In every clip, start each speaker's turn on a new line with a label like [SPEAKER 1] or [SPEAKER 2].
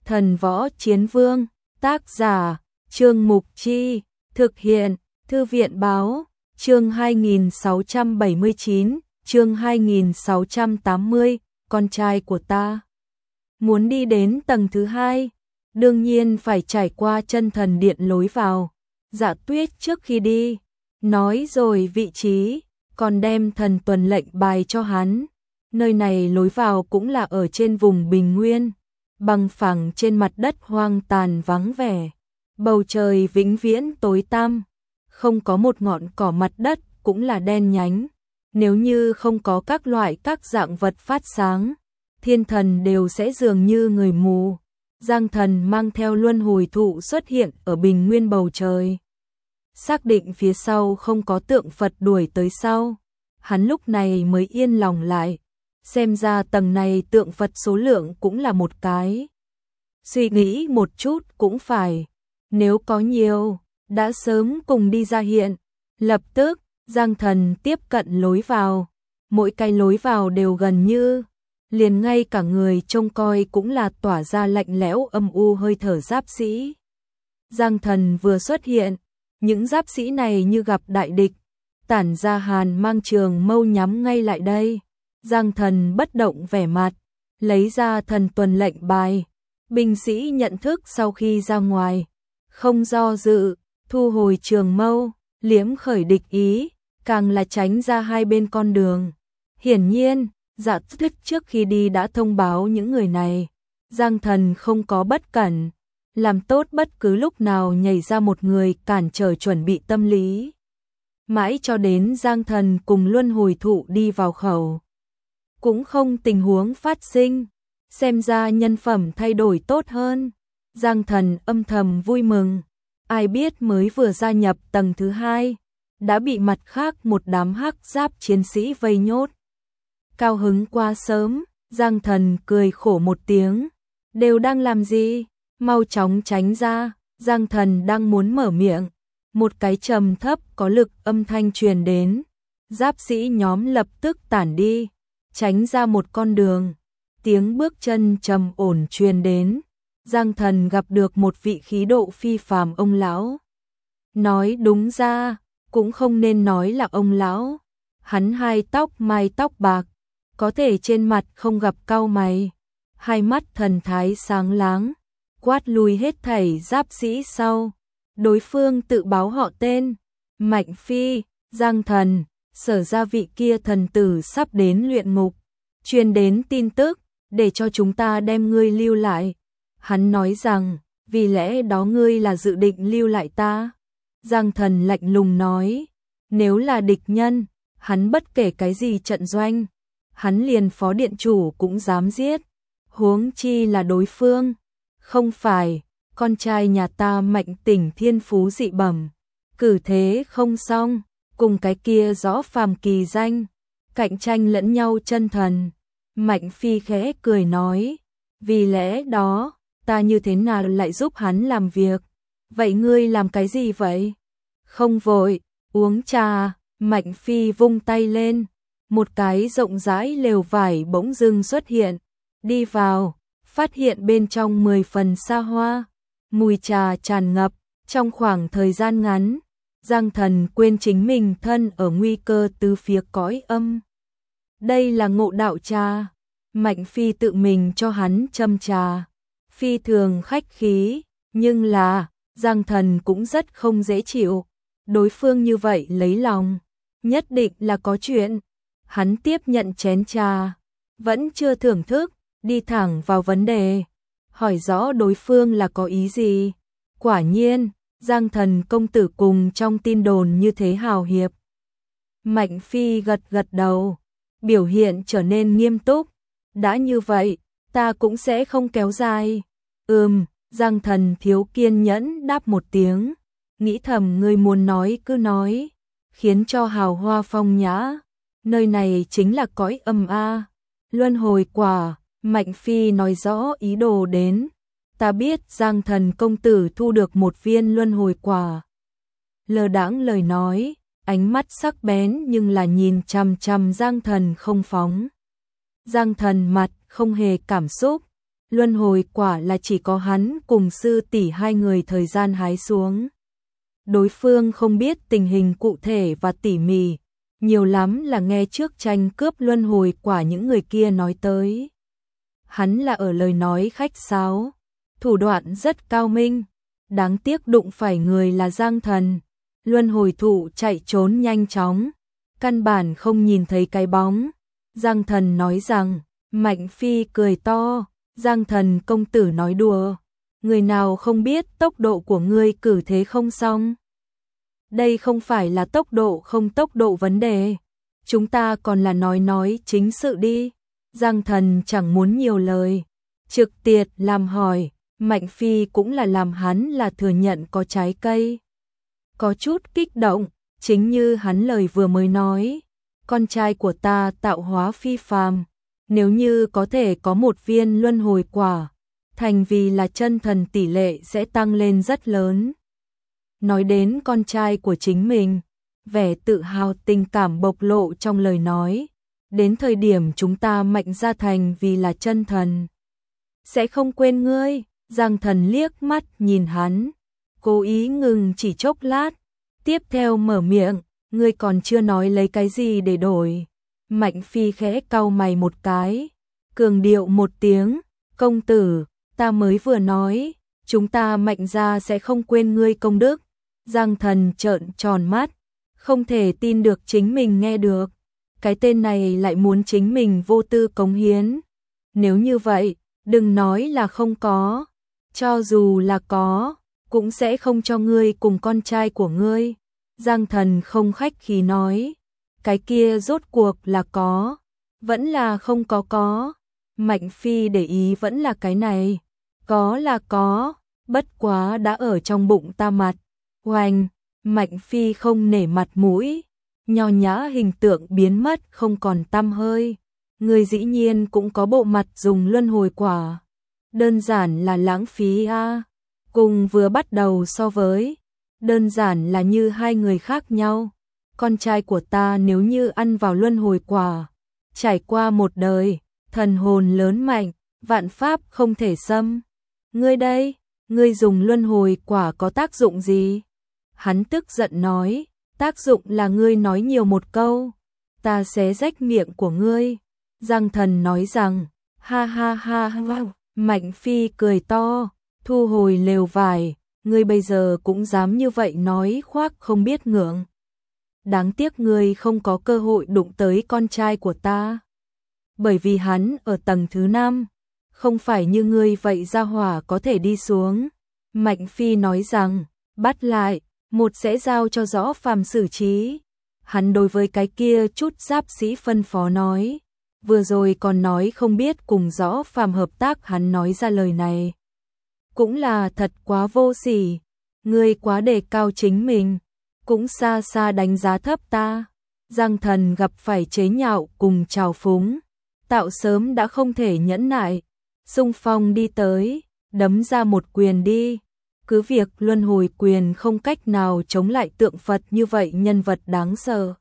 [SPEAKER 1] Thần Võ Chiến Vương, tác giả, Trương Mục Chi, thực hiện, Thư viện Báo, chương 2679, chương 2680, con trai của ta. Muốn đi đến tầng thứ 2, đương nhiên phải trải qua chân thần điện lối vào. Dạ Tuyết trước khi đi, nói rồi vị trí, còn đem thần tuần lệnh bài cho hắn. Nơi này lối vào cũng là ở trên vùng bình nguyên, bằng phẳng trên mặt đất hoang tàn vắng vẻ. Bầu trời vĩnh viễn tối tăm, không có một ngọn cỏ, mặt đất cũng là đen nhánh. Nếu như không có các dạng vật phát sáng, thiên thần đều sẽ dường như người mù. Giang Thần mang theo luân hồi thụ xuất hiện ở bình nguyên bầu trời. Xác định phía sau không có tượng Phật đuổi tới sau, hắn lúc này mới yên lòng lại. Xem ra tầng này tượng Phật số lượng cũng là một cái. Suy nghĩ một chút cũng phải, nếu có nhiều, đã sớm cùng đi ra hiện. Lập tức, Giang Thần tiếp cận lối vào, mỗi cái lối vào đều gần như, liền ngay cả người trông coi cũng là tỏa ra lạnh lẽo âm u hơi thở giáp sĩ. Giang Thần vừa xuất hiện, những giáp sĩ này như gặp đại địch, tản ra hàn mang, trường mâu nhắm ngay lại đây. Giang Thần bất động vẻ mặt, lấy ra thần tuần lệnh bài. Binh sĩ nhận thức sau khi ra ngoài, không do dự, thu hồi trường mâu, liếm khởi địch ý, càng là tránh ra hai bên con đường. Hiển nhiên, Dạ Tuyết trước khi đi đã thông báo những người này. Giang Thần không có bất cẩn, làm tốt bất cứ lúc nào nhảy ra một người cản trở chuẩn bị tâm lý. Mãi cho đến Giang Thần cùng luân hồi thụ đi vào khẩu, cũng không tình huống phát sinh. Xem ra nhân phẩm thay đổi tốt hơn. Giang Thần âm thầm vui mừng. Ai biết mới vừa gia nhập tầng thứ 2, đã bị mặt khác một đám hắc giáp chiến sĩ vây nhốt. Cao hứng quá sớm, Giang Thần cười khổ một tiếng. Đều đang làm gì? Mau chóng tránh ra. Giang Thần đang muốn mở miệng, một cái trầm thấp có lực âm thanh truyền đến. Giáp sĩ nhóm lập tức tản đi, tránh ra một con đường. Tiếng bước chân trầm ổn truyền đến. Giang Thần gặp được một vị khí độ phi phàm ông lão. Nói đúng ra, cũng không nên nói là ông lão. Hắn hai mái tóc bạc, có thể trên mặt không gặp cau mày. Hai mắt thần thái sáng láng, quát lui hết thảy giáp sĩ sau. Đối phương tự báo họ tên, Mạnh Phi. Giang Thần, Sở ra vị kia thần tử sắp đến luyện ngục, truyền đến tin tức, để cho chúng ta đem ngươi lưu lại. Hắn nói rằng, vì lẽ đó ngươi là dự định lưu lại ta. Giang Thần lạnh lùng nói, nếu là địch nhân, hắn bất kể cái gì trận doanh, hắn liền phó điện chủ cũng dám giết. Huống chi là đối phương, không phải, con trai nhà ta Mạnh Tỉnh thiên phú dị bẩm, cử thế không xong, cùng cái kia rõ phàm kỳ danh, cạnh tranh lẫn nhau chân thần. Mạnh Phi khẽ cười nói, vì lẽ đó, ta như thế nào lại giúp hắn làm việc? Vậy ngươi làm cái gì vậy? Không vội, uống trà. Mạnh Phi vung tay lên, một cái rộng rãi lều vải bỗng dưng xuất hiện. Đi vào, phát hiện bên trong 10 phần xa hoa, mùi trà tràn ngập. Trong khoảng thời gian ngắn, Giang Thần quên chính mình thân ở nguy cơ từ phía cõi âm. Đây là ngộ đạo trà. Mạnh Phi tự mình cho hắn châm trà, phi thường khách khí, nhưng là, Giang Thần cũng rất không dễ chịu. Đối phương như vậy lấy lòng, nhất định là có chuyện. Hắn tiếp nhận chén trà, vẫn chưa thưởng thức, đi thẳng vào vấn đề, hỏi rõ đối phương là có ý gì. Quả nhiên, Giang Thần công tử cùng trong tin đồn như thế hào hiệp. Mạnh Phi gật gật đầu, biểu hiện trở nên nghiêm túc. Đã như vậy, ta cũng sẽ không kéo dài. Giang Thần thiếu kiên nhẫn đáp một tiếng, nghĩ thầm ngươi muốn nói cứ nói, khiến cho hào hoa phong nhã. Nơi này chính là cõi âm a. Luân hồi quả. Mạnh Phi nói rõ ý đồ đến. Ta biết Giang Thần công tử thu được một viên luân hồi quả. Lơ đãng lời nói, ánh mắt sắc bén nhưng là nhìn chằm chằm Giang Thần không phóng. Giang Thần mặt không hề cảm xúc, luân hồi quả là chỉ có hắn cùng sư tỷ hai người thời gian hái xuống. Đối phương không biết tình hình cụ thể và tỉ mỉ, nhiều lắm là nghe trước tranh cướp luân hồi quả những người kia nói tới. Hắn là ở lời nói khách sáo, thủ đoạn rất cao minh, đáng tiếc đụng phải người là Giang Thần. Luân hồi thụ chạy trốn nhanh chóng, căn bản không nhìn thấy cái bóng. Giang Thần nói rằng, Mạnh Phi cười to, Giang Thần công tử nói đùa, người nào không biết tốc độ của ngươi cử thế không xong. Đây không phải là tốc độ không tốc độ vấn đề, chúng ta còn là nói chính sự đi. Giang Thần chẳng muốn nhiều lời, trực tiệt làm hỏi, Mạnh Phi cũng là làm hắn là thừa nhận có trái cây. Có chút kích động, chính như hắn lời vừa mới nói, con trai của ta tạo hóa phi phàm, nếu như có thể có một viên luân hồi quả, thành vì là chân thần tỷ lệ sẽ tăng lên rất lớn. Nói đến con trai của chính mình, vẻ tự hào tình cảm bộc lộ trong lời nói, đến thời điểm chúng ta Mạnh gia thành vì là chân thần, sẽ không quên ngươi. Giang Thần liếc mắt nhìn hắn, cố ý ngừng chỉ chốc lát, tiếp theo mở miệng, ngươi còn chưa nói lấy cái gì để đổi. Mạnh Phi khẽ cau mày một cái, cường điệu một tiếng, công tử, ta mới vừa nói, chúng ta Mạnh gia sẽ không quên ngươi công đức. Giang Thần trợn tròn mắt, không thể tin được chính mình nghe được, cái tên này lại muốn chính mình vô tư cống hiến. Nếu như vậy, đừng nói là không có, cho dù là có, cũng sẽ không cho ngươi cùng con trai của ngươi. Giang Thần không khách khí nói, cái kia rốt cuộc là có, vẫn là không có. Mạnh Phi để ý vẫn là cái này, có là có, bất quá đã ở trong bụng ta mặt. Oanh, Mạnh Phi không nể mặt mũi, nho nhã hình tượng biến mất không còn tăm hơi. Người dĩ nhiên cũng có bộ mặt dùng luân hồi quả, đơn giản là lãng phí a. Cùng vừa bắt đầu so với, đơn giản là như hai người khác nhau. Con trai của ta nếu như ăn vào luân hồi quả, trải qua một đời, thần hồn lớn mạnh, vạn pháp không thể xâm. Ngươi đây, ngươi dùng luân hồi quả có tác dụng gì? Hắn tức giận nói, tác dụng là ngươi nói nhiều một câu, ta xé rách miệng của ngươi. Giang Thần nói rằng, ha ha ha ha. Mạnh Phi cười to, thu hồi lều vải, ngươi bây giờ cũng dám như vậy nói khoác không biết ngượng. Đáng tiếc ngươi không có cơ hội đụng tới con trai của ta, bởi vì hắn ở tầng thứ 5, không phải như ngươi vậy ra hỏa có thể đi xuống. Mạnh Phi nói rằng, bắt lại, một sẽ giao cho Rõ Phàm xử trí. Hắn đối với cái kia chút giáp sĩ phân phó nói, vừa rồi còn nói không biết cùng Rõ Phàm hợp tác, hắn nói ra lời này cũng là thật quá vô sỉ, ngươi quá đề cao chính mình, cũng xa xa đánh giá thấp ta. Giang Thần gặp phải chế nhạo cùng trào phúng, tạo sớm đã không thể nhẫn nại, xung phong đi tới, đấm ra một quyền đi. Cứ việc luân hồi quyền không cách nào chống lại tượng Phật như vậy nhân vật đáng sợ.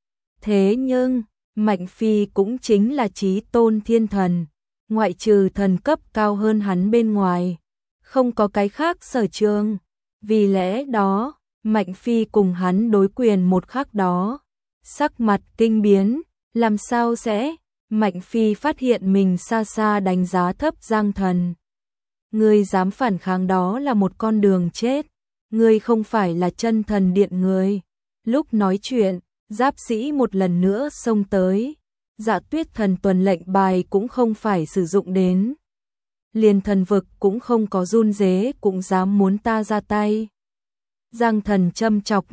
[SPEAKER 1] Thế nhưng, Mạnh Phi cũng chính là chí tôn thiên thần, ngoại trừ thần cấp cao hơn hắn bên ngoài, không có cái khác sở trường. Vì lẽ đó, Mạnh Phi cùng hắn đối quyền một khắc đó, sắc mặt kinh biến, làm sao sẽ? Mạnh Phi phát hiện mình xa xa đánh giá thấp Giang Thần. Ngươi dám phản kháng đó là một con đường chết, ngươi không phải là chân thần điện người. Lúc nói chuyện, giáp sĩ một lần nữa xông tới, Dạ Tuyết thần tuần lệnh bài cũng không phải sử dụng đến. Liền thần vực cũng không có run rế cũng dám muốn ta ra tay. Giang Thần châm chọc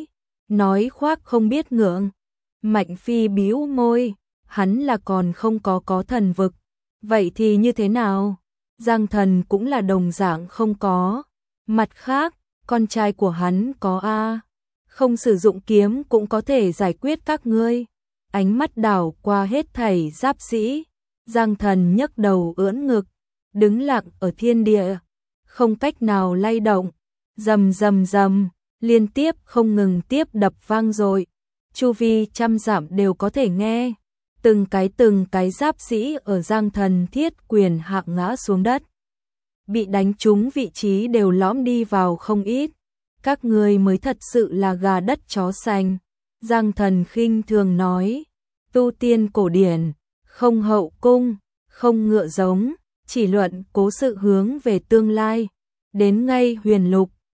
[SPEAKER 1] nói khoác không biết ngượng. Mạnh Phi bĩu môi, hắn là còn không có thần vực, vậy thì như thế nào? Giang Thần cũng là đồng dạng không có. Mặt khác, con trai của hắn có a, không sử dụng kiếm cũng có thể giải quyết các ngươi. Ánh mắt đảo qua hết thảy giáp sĩ, Giang Thần nhấc đầu ưỡn ngực, đứng lặng ở thiên địa, không cách nào lay động. Rầm rầm rầm, liên tiếp không ngừng tiếp đập vang dội, chu vi trăm dặm đều có thể nghe. từng cái giáp sĩ ở Giang Thần Thiết Quyền hạng ngã xuống đất. Bị đánh trúng vị trí đều lõm đi vào không ít. Các người mới thật sự là gà đất chó xanh. Giang Thần khinh thường nói, tu tiên cổ điển, không hậu cung, không ngựa giống, chỉ luận cố sự hướng về tương lai. Đến ngay huyền lục,